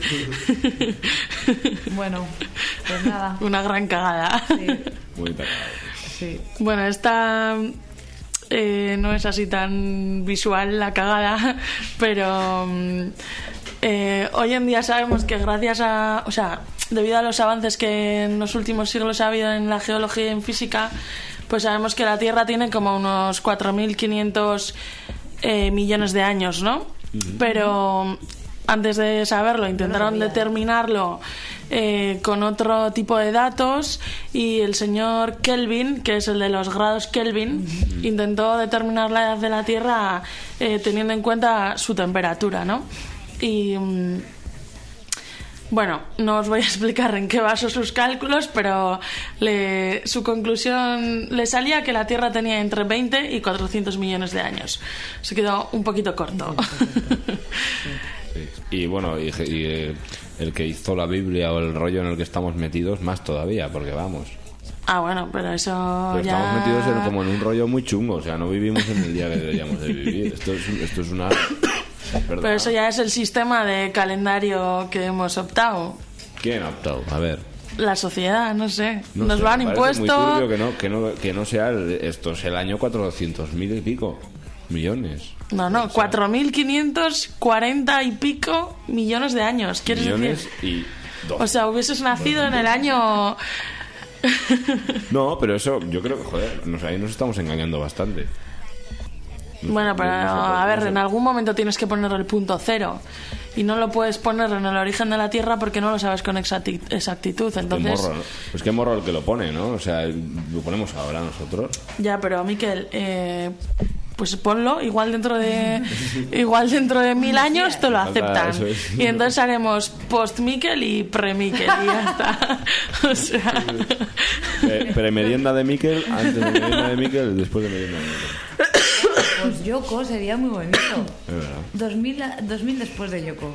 Bueno, pues nada. Una gran cagada. Sí. Muy cagada. Sí. Bueno, esta no es así tan visual la cagada, pero hoy en día sabemos que gracias a... O sea, debido a los avances que en los últimos siglos ha habido en la geología y en física, pues sabemos que la Tierra tiene como unos 4.500 millones de años, ¿no? Pero antes de saberlo intentaron determinarlo con otro tipo de datos, y el señor Kelvin, que es el de los grados Kelvin, intentó determinar la edad de la Tierra teniendo en cuenta su temperatura, ¿no? Y bueno, no os voy a explicar en qué basó sus cálculos, pero su conclusión le salía que la Tierra tenía entre 20 y 400 millones de años. Se quedó un poquito corto. Y bueno, y el que hizo la Biblia o el rollo en el que estamos metidos, más todavía, porque vamos. Ah, bueno, pero eso pero ya... Estamos metidos como en un rollo muy chungo, o sea, no vivimos en el día que deberíamos de vivir. Esto es una... Pero eso ya es el sistema de calendario que hemos optado. ¿Quién ha optado? A ver. La sociedad, no sé. No Nos sé, lo han me impuesto. Muy turbio que no sea esto es el año 400.000 y pico millones. No, 4.540 y pico millones de años. ¿Quieres millones decir? Y 2. O sea, hubieses nacido en el año... No, pero eso yo creo que, joder, ahí nos estamos engañando bastante. Bueno, pero a ver, en algún momento tienes que poner el punto cero y no lo puedes poner en el origen de la Tierra porque no lo sabes con exactitud. Entonces, pues qué morro el que lo pone, ¿no? O sea, lo ponemos ahora nosotros. Ya, pero Miquel, pues ponlo, igual dentro de 1000 años te lo aceptan. Y entonces haremos post-Miquel y pre-Miquel y ya está. O sea... Pre-merienda de Miquel, antes de merienda de Miquel, después de merienda de Miquel. Pues Yoko sería muy bonito. Es verdad. 2000 después de Yoko.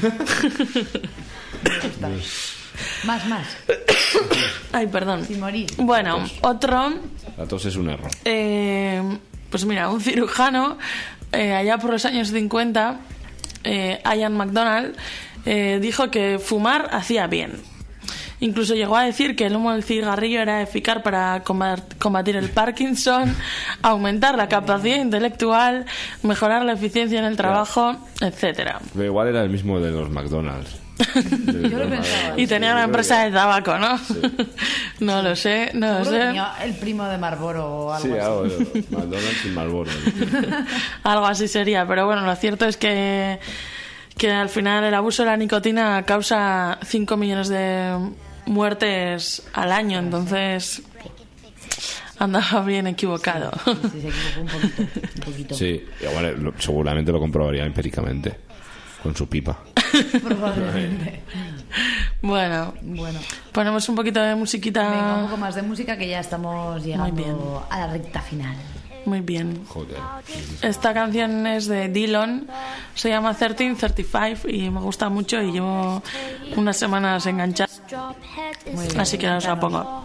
Más. Ay, perdón. Sin morir. Bueno, otro... La tos es un error. Pues mira, un cirujano, allá por los años 50, Ian McDonald, dijo que fumar hacía bien. Incluso llegó a decir que el humo del cigarrillo era eficaz para combatir el Parkinson, aumentar la capacidad intelectual, mejorar la eficiencia en el trabajo, etcétera. Pero igual era el mismo de los McDonald's. Yo lo pensaba. Y tenía una empresa de tabaco, ¿no? Sí. No lo sé. Tenía el primo de Marlboro o algo así. Sí, McDonald's y Marlboro. Algo así sería, pero bueno, lo cierto es que al final el abuso de la nicotina causa 5 millones de muertes al año, entonces andaba bien equivocado. Sí, se equivocó un poquito. Sí, igual seguramente lo comprobaría empíricamente con su pipa. Probablemente. Bueno, ponemos un poquito de musiquita. Venga, un poco más de música que ya estamos llegando a la recta final. Muy bien. Joder. Esta canción es de Dillon, se llama 1335 y me gusta mucho y llevo unas semanas enganchada. Así que os la pongo.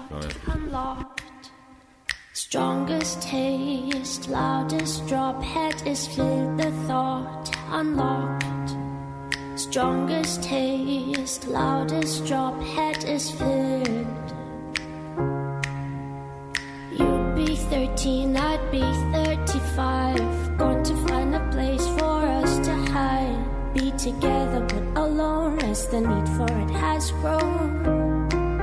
Strongest taste, loudest drop, head is filled, the thought unlocked. Strongest taste, loudest drop, head is filled. You'd be 13, I'd be 35. Going to find a place for us to hide. Be together but alone as the need for it has grown.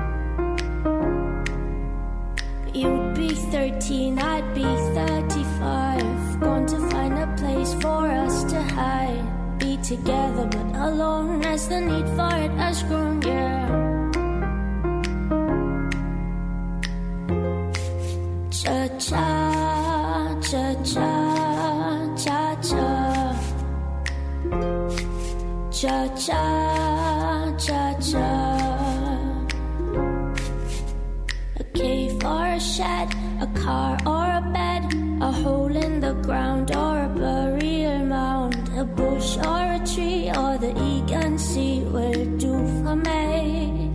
You'd be 13, I'd be 35. Going to find a place for us to hide. Be together but alone as the need for it has grown, yeah. Cha-cha, cha-cha, cha-cha. Cha-cha, cha-cha. A cave or a shed, a car or a bed, bush or a tree or the Egan Sea will do for me.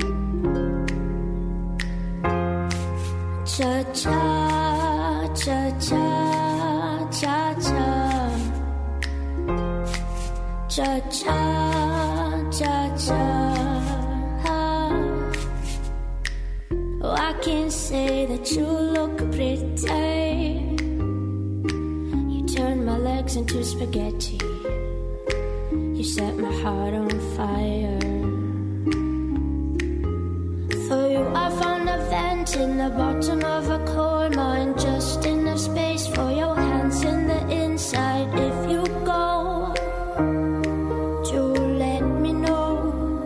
Cha-cha, cha-cha, cha-cha. Cha-cha, cha-cha. Oh, I can say that you look pretty. You turn my legs into spaghetti. You set my heart on fire. For you I found a vent in the bottom of a coal mine. Just enough space for your hands in the inside. If you go, do let me know.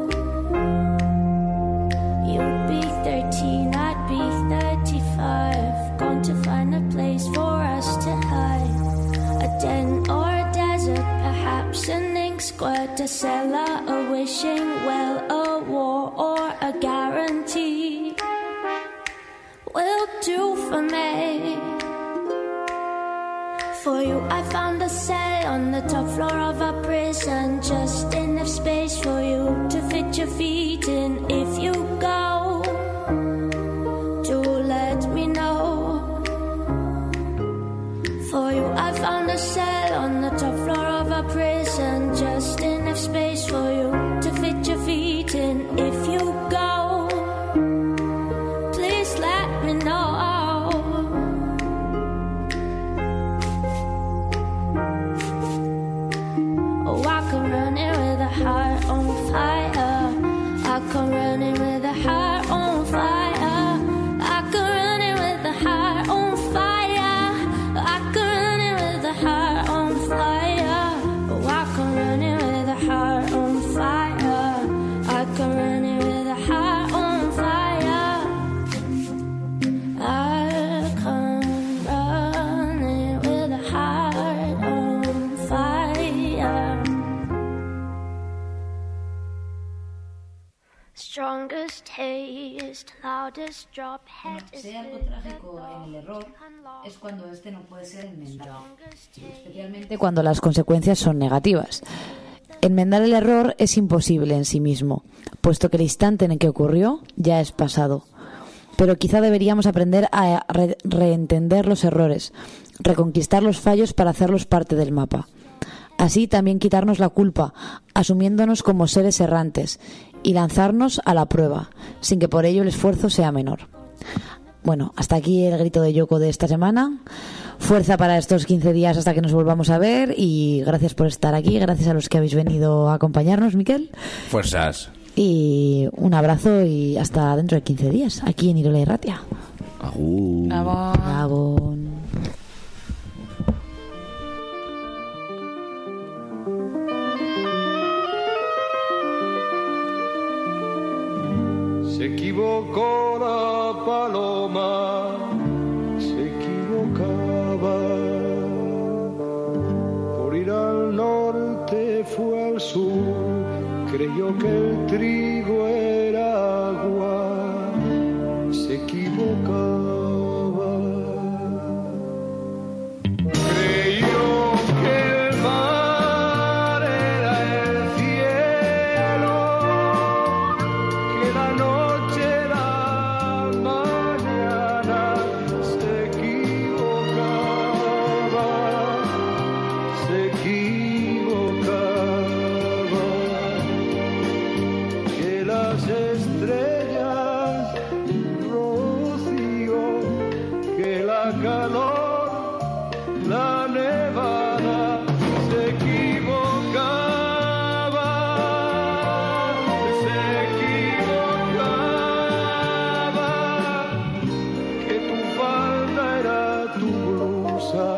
You'd be 13, I'd be 35. Gone to find a place for us to hide. A den or a desert, perhaps an ink squirt, a cellar, a wishing well, a war or a guarantee will do for me. For you I found a cell on the top floor of a prison. Just enough space for you to fit your feet in. If you go, do let me know. For you I found a cell on the top floor of a prison. Just enough space for you to fit your feet in. If you go, please let me know. Oh, I come running with a heart on fire. I come running with a heart on fire. I come running with a heart on fire. I come running with a heart on fire. Oh, I come running with a heart on fire. I come running with a heart on fire. I come running with a heart on fire. Strongest taste, loudest drop, head is Si hay algo trágico en el error, es cuando este no puede ser enmendado, especialmente cuando las consecuencias son negativas. Enmendar el error es imposible en sí mismo, puesto que el instante en el que ocurrió ya es pasado. Pero quizá deberíamos aprender a reentender los errores, reconquistar los fallos para hacerlos parte del mapa. Así también quitarnos la culpa, asumiéndonos como seres errantes, y lanzarnos a la prueba, sin que por ello el esfuerzo sea menor. Bueno, hasta aquí el grito de Yoko de esta semana. Fuerza para estos 15 días hasta que nos volvamos a ver, y gracias por estar aquí, gracias a los que habéis venido a acompañarnos, Miquel. Fuerzas. Y un abrazo y hasta dentro de 15 días, aquí en Irola y Ratia. Agur. Gabón. Se equivocó la paloma, se equivocaba. Por ir al norte fue al sur, creyó que el trigo era agua, se equivocaba. Creyó que el mar era el cielo, que la noche era mañana, se equivocaba, se equivocaba. Que las estrellas rocío, que la calor, la nevada, se equivocaba, que tu falda era tu blusa,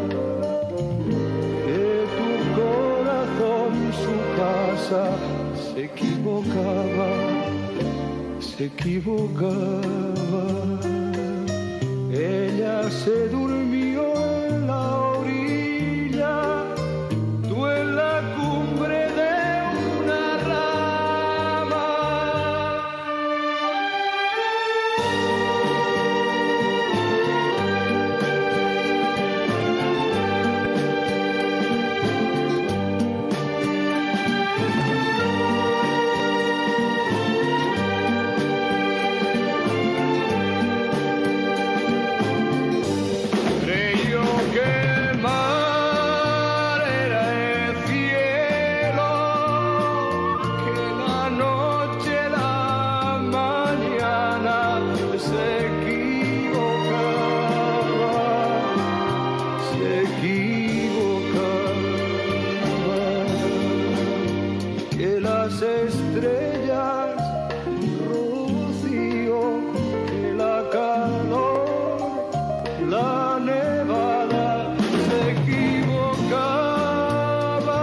que tu corazón su casa, se equivocaba, se equivocaba. Ella se durmió en la orilla, tú en la cumbre de una rama. se equivocaba, que las estrellas, rocío, que la calor, la nevada se equivocaba,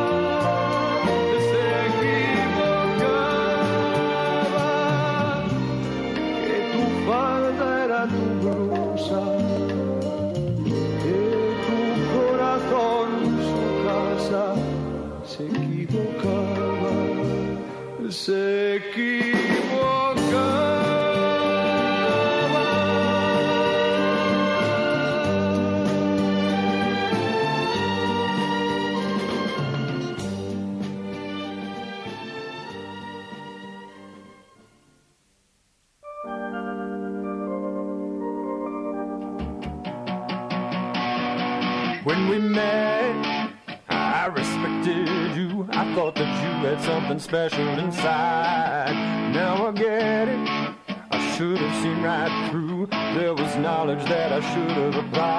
que tu falda era tu blusa, que tu corazón su casa se equivocaba, se equivocaba. When we met, I respected you. I thought that you had something special inside. Now I get it. I should have seen right through. There was knowledge that I should have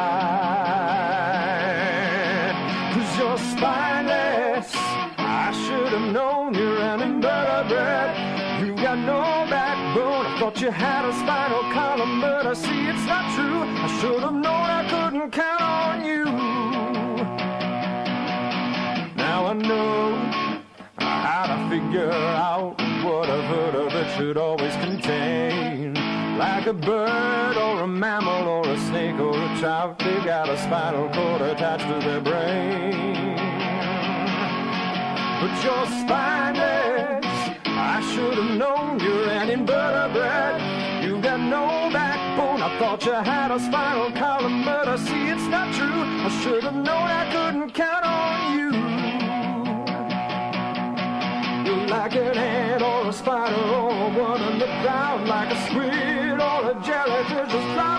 applied. 'Cause you're spineless. I should have known you're an invertebrate. You got no backbone. I thought you had a spinal column, but I see it's not true. I should have known I couldn't count on you. Now I know how to figure out what a vertebrate should always contain. Like a bird or a mammal or a snake or a trout, they got a spinal cord attached to their brain. But you're spineless. I should have known you're an invertebrate. You got no backbone. I thought you had a spinal column, but I see it's not true. I should have known I couldn't count on you. You're like an ant or a spider or a one on the ground, like a squid or a jellyfish just fly